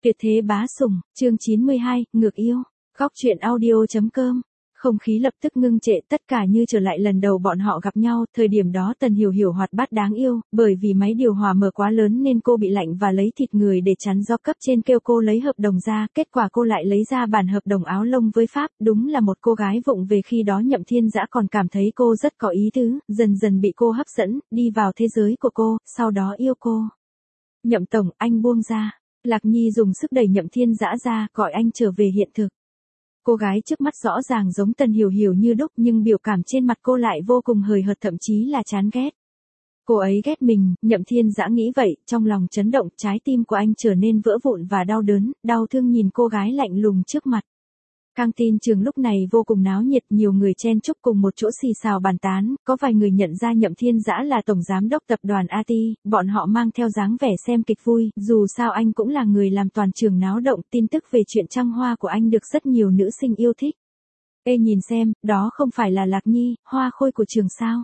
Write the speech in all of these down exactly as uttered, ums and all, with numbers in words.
Tuyệt thế bá sủng, chương chín mươi hai, ngược yêu. Góc truyện audio chấm com. Không khí lập tức ngưng trệ, tất cả như trở lại lần đầu bọn họ gặp nhau, thời điểm đó Tần Hiểu Hiểu hoạt bát đáng yêu, bởi vì máy điều hòa mở quá lớn nên cô bị lạnh và lấy thịt người để chắn do cấp trên kêu cô lấy hợp đồng ra, kết quả cô lại lấy ra bản hợp đồng áo lông với Pháp, đúng là một cô gái vụng về. Khi đó Nhậm Thiên Dã còn cảm thấy cô rất có ý tứ, dần dần bị cô hấp dẫn, đi vào thế giới của cô, sau đó yêu cô. Nhậm tổng, anh buông ra. Lạc Nhi dùng sức đẩy Nhậm Thiên Dã ra, gọi anh trở về hiện thực. Cô gái trước mắt rõ ràng giống Tần Hiểu Hiểu như đúc, nhưng biểu cảm trên mặt cô lại vô cùng hời hợt, thậm chí là chán ghét. Cô ấy ghét mình, Nhậm Thiên Dã nghĩ vậy, trong lòng chấn động, trái tim của anh trở nên vỡ vụn và đau đớn, đau thương nhìn cô gái lạnh lùng trước mặt. Căng tin trường lúc này vô cùng náo nhiệt, nhiều người chen chúc cùng một chỗ xì xào bàn tán, có vài người nhận ra Nhậm Thiên Dã là tổng giám đốc tập đoàn a tê, bọn họ mang theo dáng vẻ xem kịch vui, dù sao anh cũng là người làm toàn trường náo động, tin tức về chuyện trăng hoa của anh được rất nhiều nữ sinh yêu thích. Ê nhìn xem, đó không phải là Lạc Nhi, hoa khôi của trường sao?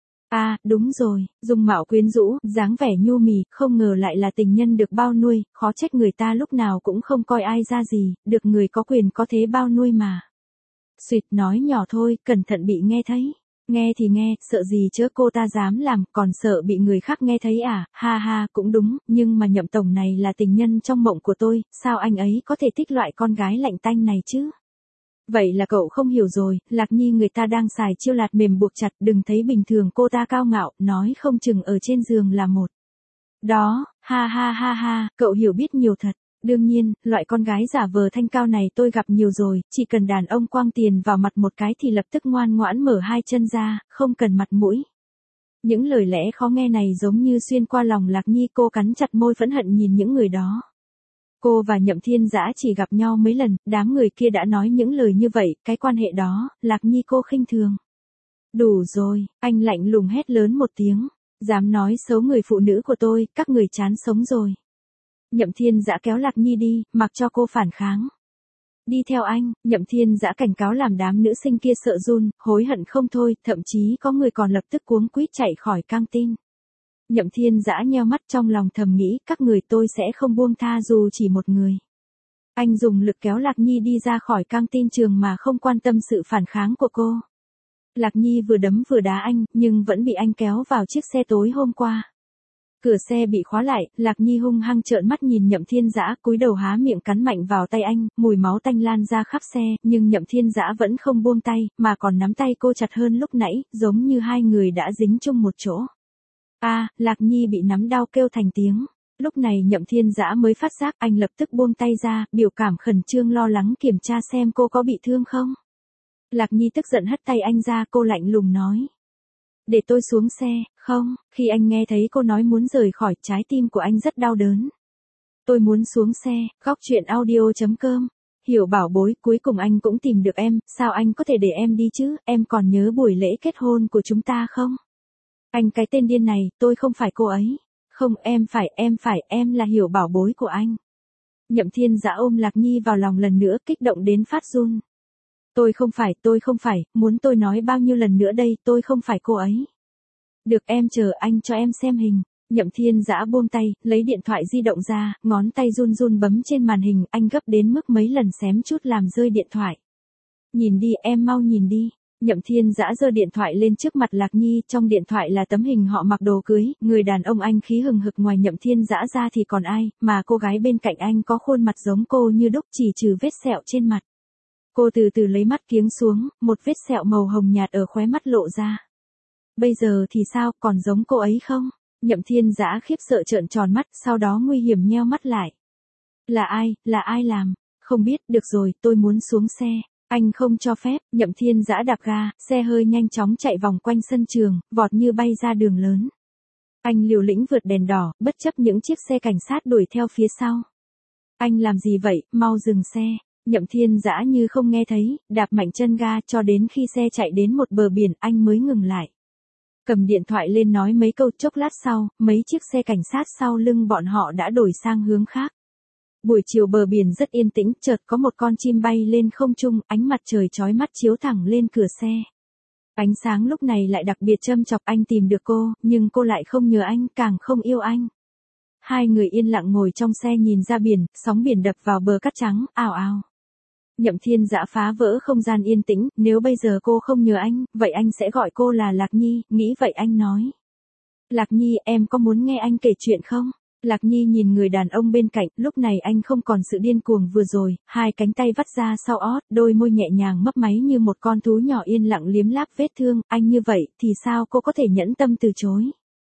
À, đúng rồi, dung mạo quyến rũ, dáng vẻ nhu mì, không ngờ lại là tình nhân được bao nuôi, khó trách người ta lúc nào cũng không coi ai ra gì, được người có quyền có thế bao nuôi mà. Xuyệt nói nhỏ thôi, cẩn thận bị nghe thấy. Nghe thì nghe, sợ gì chứ cô ta dám làm, còn sợ bị người khác nghe thấy à, ha ha, cũng đúng, nhưng mà Nhậm tổng này là tình nhân trong mộng của tôi, sao anh ấy có thể thích loại con gái lạnh tanh này chứ? Vậy là cậu không hiểu rồi, Lạc Nhi người ta đang xài chiêu lạt mềm buộc chặt, đừng thấy bình thường cô ta cao ngạo, nói không chừng ở trên giường là một. Đó, ha ha ha ha, cậu hiểu biết nhiều thật. Đương nhiên, loại con gái giả vờ thanh cao này tôi gặp nhiều rồi, chỉ cần đàn ông quăng tiền vào mặt một cái thì lập tức ngoan ngoãn mở hai chân ra, không cần mặt mũi. Những lời lẽ khó nghe này giống như xuyên qua lòng Lạc Nhi, cô cắn chặt môi phẫn hận nhìn những người đó. Cô và Nhậm Thiên Dã chỉ gặp nhau mấy lần, đám người kia đã nói những lời như vậy, cái quan hệ đó, Lạc Nhi cô khinh thường. Đủ rồi, anh lạnh lùng hét lớn một tiếng, dám nói xấu người phụ nữ của tôi, các người chán sống rồi. Nhậm Thiên Dã kéo Lạc Nhi đi, mặc cho cô phản kháng. Đi theo anh, Nhậm Thiên Dã cảnh cáo làm đám nữ sinh kia sợ run, hối hận không thôi, thậm chí có người còn lập tức cuống quýt chạy khỏi căng tin. Nhậm Thiên Dã nheo mắt trong lòng thầm nghĩ, các người tôi sẽ không buông tha dù chỉ một người. Anh dùng lực kéo Lạc Nhi đi ra khỏi căng tin trường mà không quan tâm sự phản kháng của cô. Lạc Nhi vừa đấm vừa đá anh, nhưng vẫn bị anh kéo vào chiếc xe tối hôm qua. Cửa xe bị khóa lại, Lạc Nhi hung hăng trợn mắt nhìn Nhậm Thiên Dã, cúi đầu há miệng cắn mạnh vào tay anh, mùi máu tanh lan ra khắp xe, nhưng Nhậm Thiên Dã vẫn không buông tay, mà còn nắm tay cô chặt hơn lúc nãy, giống như hai người đã dính chung một chỗ. A, à, Lạc Nhi bị nắm đau kêu thành tiếng. Lúc này Nhậm Thiên Dã mới phát giác, anh lập tức buông tay ra, biểu cảm khẩn trương lo lắng kiểm tra xem cô có bị thương không. Lạc Nhi tức giận hất tay anh ra, cô lạnh lùng nói. Để tôi xuống xe, không, khi anh nghe thấy cô nói muốn rời khỏi, trái tim của anh rất đau đớn. Tôi muốn xuống xe, góc truyện audio chấm com. Hiểu bảo bối, cuối cùng anh cũng tìm được em, sao anh có thể để em đi chứ, em còn nhớ buổi lễ kết hôn của chúng ta không? Anh cái tên điên này, tôi không phải cô ấy. Không, em phải, em phải, em là Hiểu bảo bối của anh. Nhậm Thiên Dã ôm Lạc Nhi vào lòng lần nữa, kích động đến phát run. Tôi không phải, tôi không phải, muốn tôi nói bao nhiêu lần nữa đây, tôi không phải cô ấy. Được em chờ anh cho em xem hình. Nhậm Thiên Dã buông tay, lấy điện thoại di động ra, ngón tay run run bấm trên màn hình, anh gấp đến mức mấy lần xém chút làm rơi điện thoại. Nhìn đi, em mau nhìn đi. Nhậm Thiên Dã giơ điện thoại lên trước mặt Lạc Nhi, trong điện thoại là tấm hình họ mặc đồ cưới, người đàn ông anh khí hừng hực ngoài Nhậm Thiên Dã ra thì còn ai, mà cô gái bên cạnh anh có khuôn mặt giống cô như đúc, chỉ trừ vết sẹo trên mặt. Cô từ từ lấy mắt kiếng xuống, một vết sẹo màu hồng nhạt ở khóe mắt lộ ra. Bây giờ thì sao, còn giống cô ấy không? Nhậm Thiên Dã khiếp sợ trợn tròn mắt, sau đó nguy hiểm nheo mắt lại. Là ai, là ai làm? Không biết, được rồi, tôi muốn xuống xe. Anh không cho phép. Nhậm Thiên Dã đạp ga, xe hơi nhanh chóng chạy vòng quanh sân trường, vọt như bay ra đường lớn. Anh liều lĩnh vượt đèn đỏ, bất chấp những chiếc xe cảnh sát đuổi theo phía sau. Anh làm gì vậy, mau dừng xe. Nhậm Thiên Dã như không nghe thấy, đạp mạnh chân ga cho đến khi xe chạy đến một bờ biển, anh mới ngừng lại. Cầm điện thoại lên nói mấy câu, chốc lát sau, mấy chiếc xe cảnh sát sau lưng bọn họ đã đổi sang hướng khác. Buổi chiều bờ biển rất yên tĩnh, chợt có một con chim bay lên không trung, ánh mặt trời chói mắt chiếu thẳng lên cửa xe. Ánh sáng lúc này lại đặc biệt châm chọc, anh tìm được cô, nhưng cô lại không nhớ anh, càng không yêu anh. Hai người yên lặng ngồi trong xe nhìn ra biển, sóng biển đập vào bờ cát trắng, ào ào. Nhậm Thiên Dã phá vỡ không gian yên tĩnh, nếu bây giờ cô không nhớ anh, vậy anh sẽ gọi cô là Lạc Nhi, nghĩ vậy anh nói. Lạc Nhi, em có muốn nghe anh kể chuyện không? Lạc Nhi nhìn người đàn ông bên cạnh, lúc này anh không còn sự điên cuồng vừa rồi, hai cánh tay vắt ra sau ót, đôi môi nhẹ nhàng mấp máy như một con thú nhỏ yên lặng liếm láp vết thương, anh như vậy, thì sao cô có thể nhẫn tâm từ chối?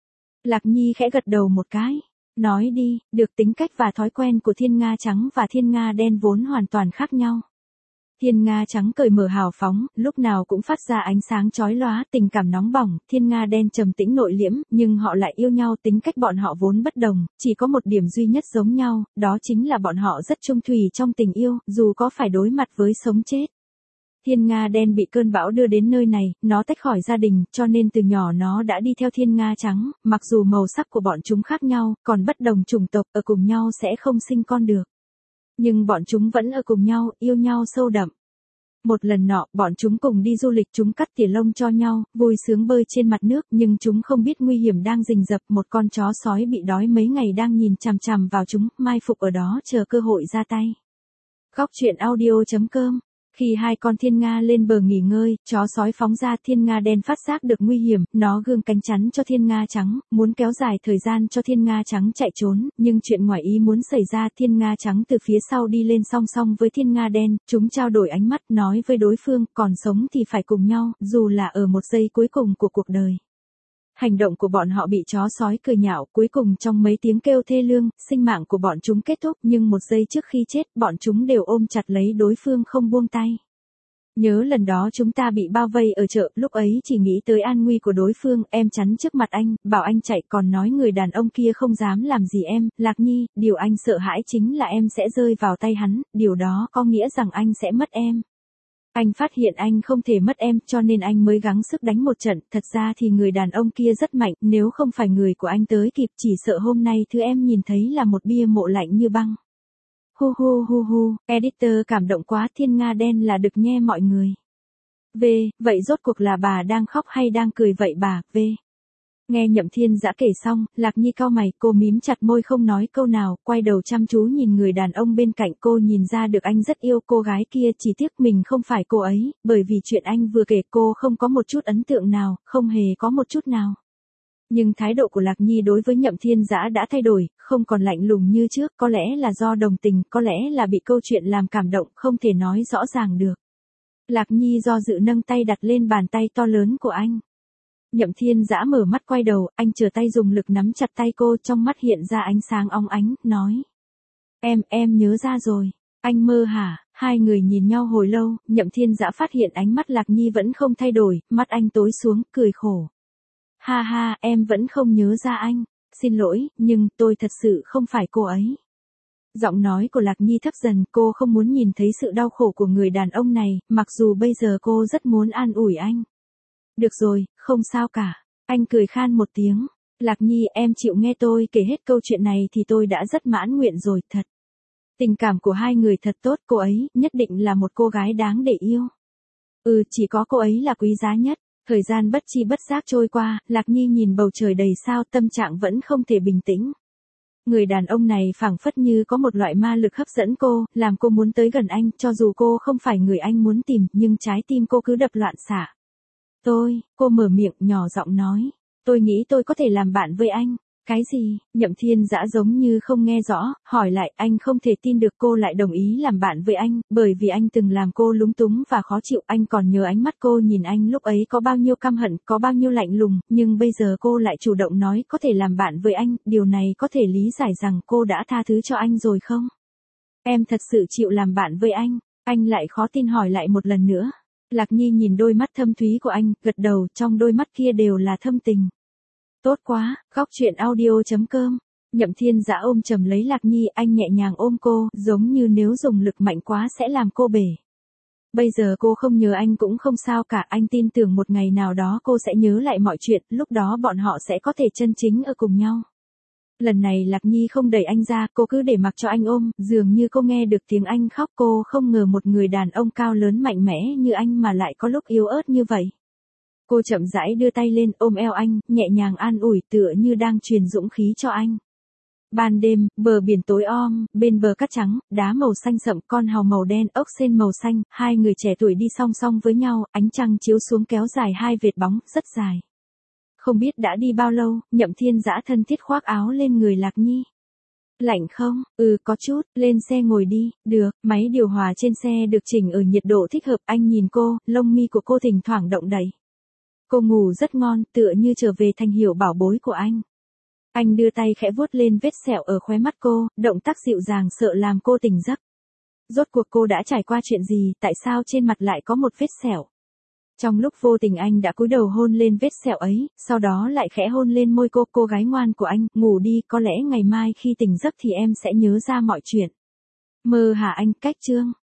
Lạc Nhi khẽ gật đầu một cái. Nói đi, được, tính cách và thói quen của thiên nga trắng và thiên nga đen vốn hoàn toàn khác nhau. Thiên nga trắng cởi mở hào phóng, lúc nào cũng phát ra ánh sáng chói lóa, tình cảm nóng bỏng, thiên nga đen trầm tĩnh nội liễm, nhưng họ lại yêu nhau, tính cách bọn họ vốn bất đồng, chỉ có một điểm duy nhất giống nhau, đó chính là bọn họ rất chung thủy trong tình yêu, dù có phải đối mặt với sống chết. Thiên nga đen bị cơn bão đưa đến nơi này, nó tách khỏi gia đình, cho nên từ nhỏ nó đã đi theo thiên nga trắng, mặc dù màu sắc của bọn chúng khác nhau, còn bất đồng chủng tộc, ở cùng nhau sẽ không sinh con được. Nhưng bọn chúng vẫn ở cùng nhau, yêu nhau sâu đậm. Một lần nọ, bọn chúng cùng đi du lịch, chúng cắt tỉa lông cho nhau, vui sướng bơi trên mặt nước, nhưng chúng không biết nguy hiểm đang rình rập, một con chó sói bị đói mấy ngày đang nhìn chằm chằm vào chúng, mai phục ở đó chờ cơ hội ra tay. Góc truyện audio chấm com. Khi hai con thiên nga lên bờ nghỉ ngơi, chó sói phóng ra, thiên nga đen phát giác được nguy hiểm, nó gương cánh chắn cho thiên nga trắng, muốn kéo dài thời gian cho thiên nga trắng chạy trốn, nhưng chuyện ngoài ý muốn xảy ra, thiên nga trắng từ phía sau đi lên song song với thiên nga đen, chúng trao đổi ánh mắt, nói với đối phương, còn sống thì phải cùng nhau, dù là ở một giây cuối cùng của cuộc đời. Hành động của bọn họ bị chó sói cười nhạo, cuối cùng trong mấy tiếng kêu thê lương, sinh mạng của bọn chúng kết thúc, nhưng một giây trước khi chết, bọn chúng đều ôm chặt lấy đối phương không buông tay. Nhớ lần đó chúng ta bị bao vây ở chợ, lúc ấy chỉ nghĩ tới an nguy của đối phương, em chắn trước mặt anh, bảo anh chạy, còn nói người đàn ông kia không dám làm gì em, Lạc Nhi, điều anh sợ hãi chính là em sẽ rơi vào tay hắn, điều đó có nghĩa rằng anh sẽ mất em. Anh phát hiện anh không thể mất em, cho nên anh mới gắng sức đánh một trận, thật ra thì người đàn ông kia rất mạnh, nếu không phải người của anh tới kịp, chỉ sợ hôm nay thứ em nhìn thấy là một bia mộ lạnh như băng. Hu hu hu hu, editor cảm động quá, thiên nga đen là được nhe mọi người. V, vậy rốt cuộc là bà đang khóc hay đang cười vậy bà, V. Nghe Nhậm Thiên Dã kể xong, Lạc Nhi cau mày, cô mím chặt môi không nói câu nào, quay đầu chăm chú nhìn người đàn ông bên cạnh, cô nhìn ra được anh rất yêu cô gái kia, chỉ tiếc mình không phải cô ấy, bởi vì chuyện anh vừa kể cô không có một chút ấn tượng nào, không hề có một chút nào. Nhưng thái độ của Lạc Nhi đối với Nhậm Thiên Dã đã thay đổi, không còn lạnh lùng như trước, có lẽ là do đồng tình, có lẽ là bị câu chuyện làm cảm động, không thể nói rõ ràng được. Lạc Nhi do dự nâng tay đặt lên bàn tay to lớn của anh. Nhậm Thiên Dã mở mắt quay đầu, anh chờ tay dùng lực nắm chặt tay cô, trong mắt hiện ra ánh sáng óng ánh, nói. Em, em nhớ ra rồi. Anh mơ hả? Hai người nhìn nhau hồi lâu, Nhậm Thiên Dã phát hiện ánh mắt Lạc Nhi vẫn không thay đổi, mắt anh tối xuống, cười khổ. Ha ha, em vẫn không nhớ ra anh. Xin lỗi, nhưng tôi thật sự không phải cô ấy. Giọng nói của Lạc Nhi thấp dần, cô không muốn nhìn thấy sự đau khổ của người đàn ông này, mặc dù bây giờ cô rất muốn an ủi anh. Được rồi, không sao cả. Anh cười khan một tiếng. Lạc Nhi, em chịu nghe tôi kể hết câu chuyện này thì tôi đã rất mãn nguyện rồi, thật. Tình cảm của hai người thật tốt, cô ấy nhất định là một cô gái đáng để yêu. Ừ, chỉ có cô ấy là quý giá nhất. Thời gian bất chi bất giác trôi qua, Lạc Nhi nhìn bầu trời đầy sao, tâm trạng vẫn không thể bình tĩnh. Người đàn ông này phảng phất như có một loại ma lực hấp dẫn cô, làm cô muốn tới gần anh, cho dù cô không phải người anh muốn tìm, nhưng trái tim cô cứ đập loạn xạ. Tôi, cô mở miệng nhỏ giọng nói, tôi nghĩ tôi có thể làm bạn với anh. Cái gì? Nhậm Thiên Dã giống như không nghe rõ, hỏi lại, anh không thể tin được cô lại đồng ý làm bạn với anh, bởi vì anh từng làm cô lúng túng và khó chịu, anh còn nhớ ánh mắt cô nhìn anh lúc ấy có bao nhiêu căm hận, có bao nhiêu lạnh lùng, nhưng bây giờ cô lại chủ động nói có thể làm bạn với anh, điều này có thể lý giải rằng cô đã tha thứ cho anh rồi không? Em thật sự chịu làm bạn với anh, anh lại khó tin hỏi lại một lần nữa. Lạc Nhi nhìn đôi mắt thâm thúy của anh, gật đầu, trong đôi mắt kia đều là thâm tình. Tốt quá, góc truyện audio chấm com. Nhậm Thiên Dã ôm chầm lấy Lạc Nhi, anh nhẹ nhàng ôm cô, giống như nếu dùng lực mạnh quá sẽ làm cô bể. Bây giờ cô không nhớ anh cũng không sao cả, anh tin tưởng một ngày nào đó cô sẽ nhớ lại mọi chuyện, lúc đó bọn họ sẽ có thể chân chính ở cùng nhau. Lần này Lạc Nhi không đẩy anh ra, cô cứ để mặc cho anh ôm, dường như cô nghe được tiếng anh khóc, cô không ngờ một người đàn ông cao lớn mạnh mẽ như anh mà lại có lúc yếu ớt như vậy. Cô chậm rãi đưa tay lên ôm eo anh, nhẹ nhàng an ủi tựa như đang truyền dũng khí cho anh. Ban đêm, bờ biển tối om, bên bờ cát trắng, đá màu xanh sậm, con hàu màu đen, ốc sên màu xanh, hai người trẻ tuổi đi song song với nhau, ánh trăng chiếu xuống kéo dài hai vệt bóng, rất dài. Không biết đã đi bao lâu, Nhậm Thiên Dã thân thiết khoác áo lên người Lạc Nhi. Lạnh không? Ừ, có chút, lên xe ngồi đi. Được, máy điều hòa trên xe được chỉnh ở nhiệt độ thích hợp. Anh nhìn cô, lông mi của cô thỉnh thoảng động đậy. Cô ngủ rất ngon, tựa như trở về thành hiểu bảo bối của anh. Anh đưa tay khẽ vuốt lên vết sẹo ở khóe mắt cô, động tác dịu dàng sợ làm cô tỉnh giấc. Rốt cuộc cô đã trải qua chuyện gì, tại sao trên mặt lại có một vết sẹo? Trong lúc vô tình anh đã cúi đầu hôn lên vết sẹo ấy, sau đó lại khẽ hôn lên môi cô, cô gái ngoan của anh, ngủ đi, có lẽ ngày mai khi tỉnh giấc thì em sẽ nhớ ra mọi chuyện. Mơ hả anh, cách chương.